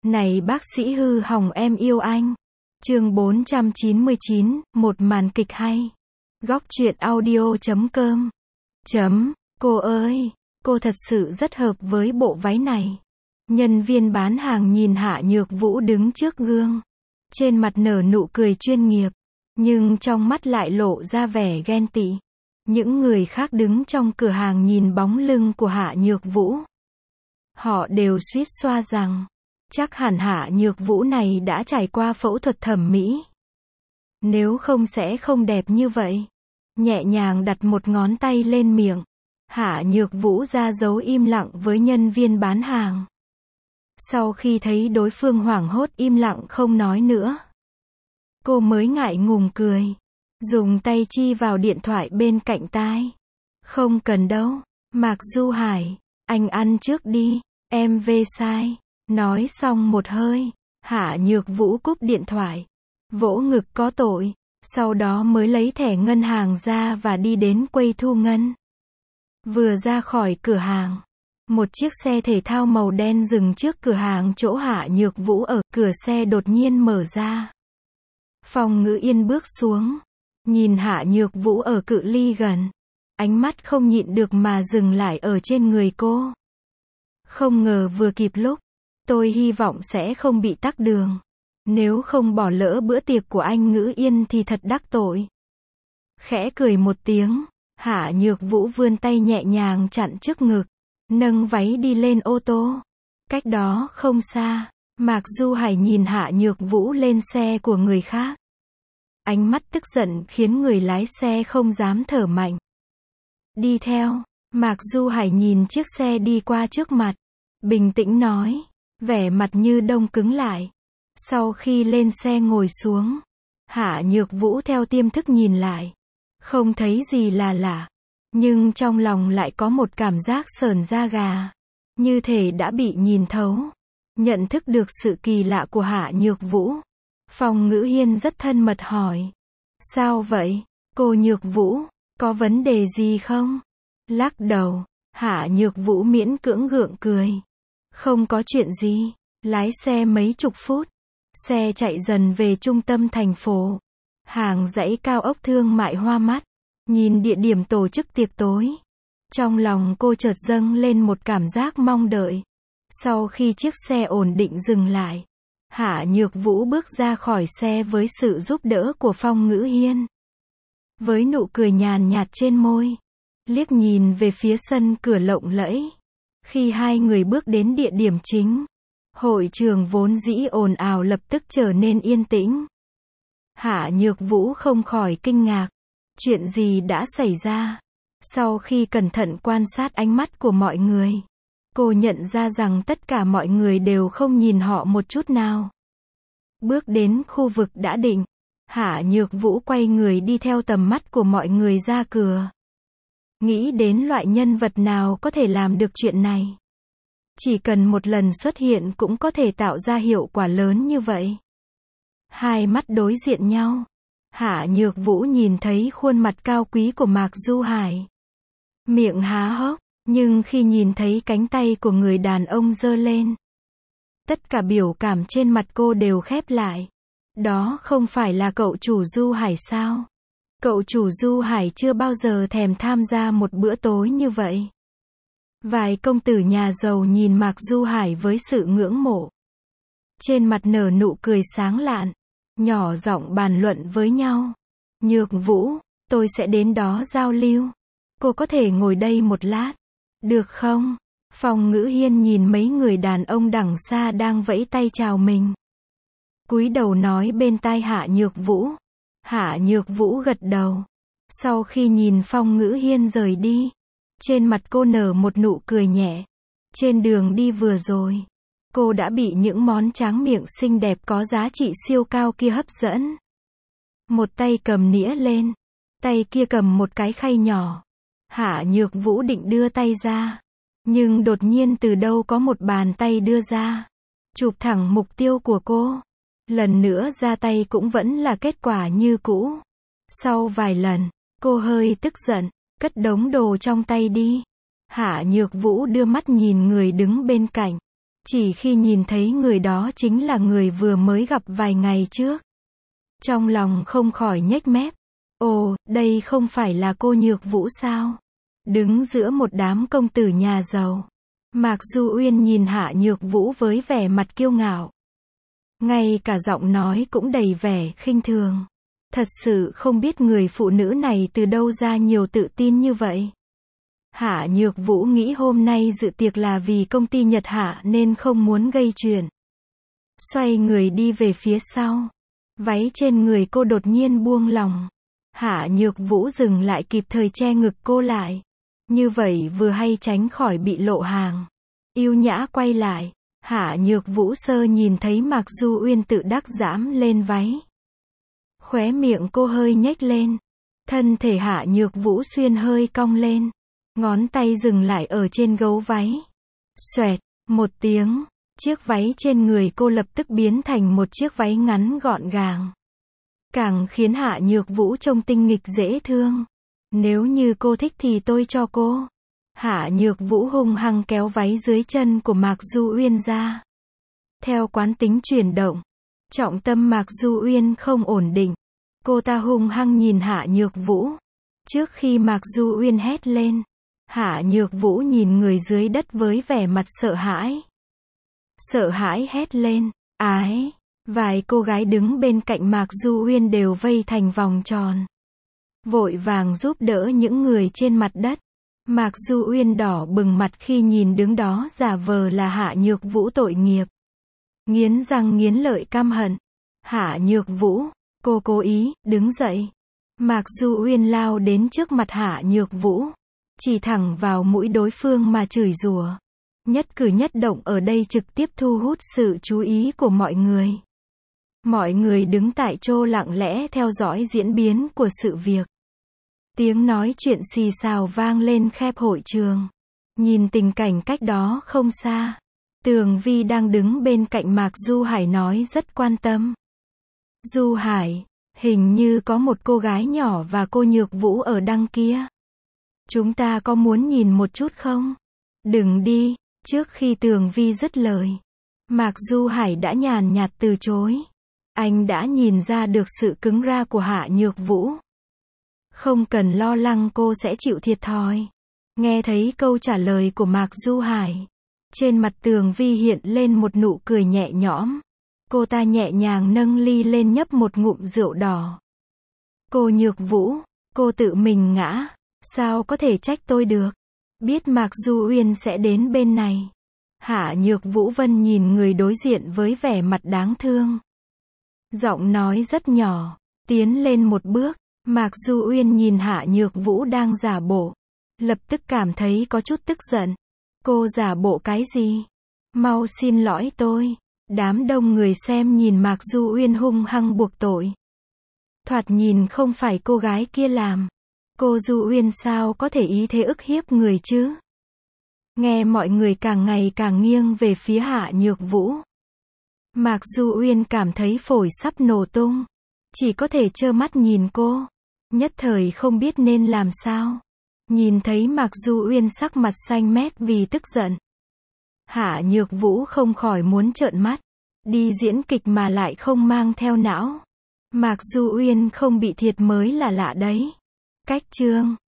Này bác sĩ hư hỏng em yêu anh. Chương 499, một màn kịch hay. Góc truyện audio.com. Cô ơi, cô thật sự rất hợp với bộ váy này. Nhân viên bán hàng nhìn Hạ Nhược Vũ đứng trước gương. Trên mặt nở nụ cười chuyên nghiệp, nhưng trong mắt lại lộ ra vẻ ghen tị. Những người khác đứng trong cửa hàng nhìn bóng lưng của Hạ Nhược Vũ. Họ đều suýt xoa rằng, chắc hẳn Hạ Nhược Vũ này đã trải qua phẫu thuật thẩm mỹ. Nếu không sẽ không đẹp như vậy. Nhẹ nhàng đặt một ngón tay lên miệng, Hạ Nhược Vũ ra dấu im lặng với nhân viên bán hàng. Sau khi thấy đối phương hoảng hốt im lặng không nói nữa, cô mới ngại ngùng cười, dùng tay chi vào điện thoại bên cạnh tai. Không cần đâu, Mạc Du Hải, anh ăn trước đi, em về sai. Nói xong một hơi, Hạ Nhược Vũ cúp điện thoại, vỗ ngực có tội, sau đó mới lấy thẻ ngân hàng ra và đi đến quầy thu ngân. Vừa ra khỏi cửa hàng, một chiếc xe thể thao màu đen dừng trước cửa hàng chỗ Hạ Nhược Vũ ở, cửa xe đột nhiên mở ra. Phong Ngữ Yên bước xuống, nhìn Hạ Nhược Vũ ở cự ly gần, ánh mắt không nhịn được mà dừng lại ở trên người cô. Không ngờ vừa kịp lúc, tôi hy vọng sẽ không bị tắc đường. Nếu không bỏ lỡ bữa tiệc của anh Ngữ Yên thì thật đắc tội. Khẽ cười một tiếng, Hạ Nhược Vũ vươn tay nhẹ nhàng chặn trước ngực, nâng váy đi lên ô tô. Cách đó không xa, Mạc Du Hải nhìn Hạ Nhược Vũ lên xe của người khác. Ánh mắt tức giận khiến người lái xe không dám thở mạnh. Đi theo, Mạc Du Hải nhìn chiếc xe đi qua trước mặt, bình tĩnh nói, vẻ mặt như đông cứng lại. Sau khi lên xe ngồi xuống, Hạ Nhược Vũ theo tiềm thức nhìn lại, không thấy gì là lạ, nhưng trong lòng lại có một cảm giác sởn da gà, như thể đã bị nhìn thấu. Nhận thức được sự kỳ lạ của Hạ Nhược Vũ, Phong Ngữ Hiên rất thân mật hỏi, sao vậy, cô Nhược Vũ, có vấn đề gì không? Lắc đầu, Hạ Nhược Vũ miễn cưỡng gượng cười, không có chuyện gì. Lái xe mấy chục phút, xe chạy dần về trung tâm thành phố. Hàng dãy cao ốc thương mại hoa mắt. Nhìn địa điểm tổ chức tiệc tối, trong lòng cô chợt dâng lên một cảm giác mong đợi. Sau khi chiếc xe ổn định dừng lại, Hạ Nhược Vũ bước ra khỏi xe với sự giúp đỡ của Phong Ngữ Hiên. Với nụ cười nhàn nhạt trên môi, liếc nhìn về phía sân cửa lộng lẫy. Khi hai người bước đến địa điểm chính, hội trường vốn dĩ ồn ào lập tức trở nên yên tĩnh. Hạ Nhược Vũ không khỏi kinh ngạc. Chuyện gì đã xảy ra? Sau khi cẩn thận quan sát ánh mắt của mọi người, cô nhận ra rằng tất cả mọi người đều không nhìn họ một chút nào. Bước đến khu vực đã định, Hạ Nhược Vũ quay người đi theo tầm mắt của mọi người ra cửa. Nghĩ đến loại nhân vật nào có thể làm được chuyện này. Chỉ cần một lần xuất hiện cũng có thể tạo ra hiệu quả lớn như vậy. Hai mắt đối diện nhau. Hạ Nhược Vũ nhìn thấy khuôn mặt cao quý của Mạc Du Hải. Miệng há hốc, nhưng khi nhìn thấy cánh tay của người đàn ông giơ lên, tất cả biểu cảm trên mặt cô đều khép lại. Đó không phải là cậu chủ Du Hải sao? Cậu chủ Du Hải chưa bao giờ thèm tham gia một bữa tối như vậy. Vài công tử nhà giàu nhìn Mạc Du Hải với sự ngưỡng mộ. Trên mặt nở nụ cười sáng lạn, nhỏ giọng bàn luận với nhau. Nhược Vũ, tôi sẽ đến đó giao lưu. Cô có thể ngồi đây một lát, được không? Phong Ngữ Hiên nhìn mấy người đàn ông đằng xa đang vẫy tay chào mình, cúi đầu nói bên tai Hạ Nhược Vũ. Hạ Nhược Vũ gật đầu. Sau khi nhìn Phong Ngữ Hiên rời đi, trên mặt cô nở một nụ cười nhẹ. Trên đường đi vừa rồi, cô đã bị những món tráng miệng xinh đẹp có giá trị siêu cao kia hấp dẫn. Một tay cầm nĩa lên, tay kia cầm một cái khay nhỏ. Hạ Nhược Vũ định đưa tay ra, nhưng đột nhiên từ đâu có một bàn tay đưa ra, chụp thẳng mục tiêu của cô. Lần nữa ra tay cũng vẫn là kết quả như cũ. Sau vài lần, cô hơi tức giận, cất đống đồ trong tay đi. Hạ Nhược Vũ đưa mắt nhìn người đứng bên cạnh, Chỉ khi nhìn thấy người đó chính là người vừa mới gặp vài ngày trước. Trong lòng không khỏi nhếch mép. Ồ, đây không phải là cô Nhược Vũ sao? Đứng giữa một đám công tử nhà giàu. Mạc Du Uyên nhìn Hạ Nhược Vũ với vẻ mặt kiêu ngạo. Ngay cả giọng nói cũng đầy vẻ khinh thường. Thật sự không biết người phụ nữ này từ đâu ra nhiều tự tin như vậy. Hạ Nhược Vũ nghĩ hôm nay dự tiệc là vì công ty Nhật Hạ nên không muốn gây chuyện. Xoay người đi về phía sau. Váy trên người cô đột nhiên buông lỏng. Hạ Nhược Vũ dừng lại kịp thời che ngực cô lại. Như vậy vừa hay tránh khỏi bị lộ hàng. Yêu nhã quay lại. Hạ Nhược Vũ sơ nhìn thấy Mạc Du Uyên tự đắc giãm lên váy. Khóe miệng cô hơi nhếch lên. Thân thể Hạ Nhược Vũ xuyên hơi cong lên. Ngón tay dừng lại ở trên gấu váy. Xoẹt, một tiếng. Chiếc váy trên người cô lập tức biến thành một chiếc váy ngắn gọn gàng. Càng khiến Hạ Nhược Vũ trông tinh nghịch dễ thương. Nếu như cô thích thì tôi cho cô. Hạ Nhược Vũ hung hăng kéo váy dưới chân của Mạc Du Uyên ra. Theo quán tính chuyển động. Trọng tâm Mạc Du Uyên không ổn định. Cô ta hung hăng nhìn Hạ Nhược Vũ. Trước khi Mạc Du Uyên hét lên. Hạ Nhược Vũ nhìn người dưới đất với vẻ mặt sợ hãi. Sợ hãi hét lên. Ái. Vài cô gái đứng bên cạnh Mạc Du Uyên đều vây thành vòng tròn. Vội vàng giúp đỡ những người trên mặt đất. Mạc Du Uyên đỏ bừng mặt khi nhìn đứng đó giả vờ là Hạ Nhược Vũ tội nghiệp. Nghiến răng nghiến lợi căm hận. Hạ Nhược Vũ, cô cố ý, đứng dậy. Mạc Du Uyên lao đến trước mặt Hạ Nhược Vũ. Chỉ thẳng vào mũi đối phương mà chửi rủa. Nhất cử nhất động ở đây trực tiếp thu hút sự chú ý của mọi người. Mọi người đứng tại chỗ lặng lẽ theo dõi diễn biến của sự việc. Tiếng nói chuyện xì xào vang lên khắp hội trường. Nhìn tình cảnh cách đó không xa. Tường Vi đang đứng bên cạnh Mạc Du Hải nói rất quan tâm. Du Hải, hình như có một cô gái nhỏ và cô Nhược Vũ ở đằng kia. Chúng ta có muốn nhìn một chút không? Đừng đi. Trước khi Tường Vi dứt lời, Mạc Du Hải đã nhàn nhạt từ chối. Anh đã nhìn ra được sự cứng ra của Hạ Nhược Vũ. Không cần lo lắng cô sẽ chịu thiệt thòi. Nghe thấy câu trả lời của Mạc Du Hải. Trên mặt Tường Vi hiện lên một nụ cười nhẹ nhõm. Cô ta nhẹ nhàng nâng ly lên nhấp một ngụm rượu đỏ. Cô Nhược Vũ, cô tự mình ngã. Sao có thể trách tôi được? Biết Mạc Du Uyên sẽ đến bên này. Hạ Nhược Vũ Vân nhìn người đối diện với vẻ mặt đáng thương. Giọng nói rất nhỏ. Tiến lên một bước. Mạc Du Uyên nhìn Hạ Nhược Vũ đang giả bộ. Lập tức cảm thấy có chút tức giận. Cô giả bộ cái gì? Mau xin lỗi tôi. Đám đông người xem nhìn Mạc Du Uyên hung hăng buộc tội. Thoạt nhìn không phải cô gái kia làm. Cô Du Uyên sao có thể ý thế ức hiếp người chứ? Nghe mọi người càng ngày càng nghiêng về phía Hạ Nhược Vũ. Mạc Du Uyên cảm thấy phổi sắp nổ tung. Chỉ có thể trơ mắt nhìn cô. Nhất thời không biết nên làm sao. Nhìn thấy Mạc Du Uyên sắc mặt xanh mét vì tức giận. Hạ Nhược Vũ không khỏi muốn trợn mắt. Đi diễn kịch mà lại không mang theo não. Mạc Du Uyên không bị thiệt mới là lạ đấy. Cách chương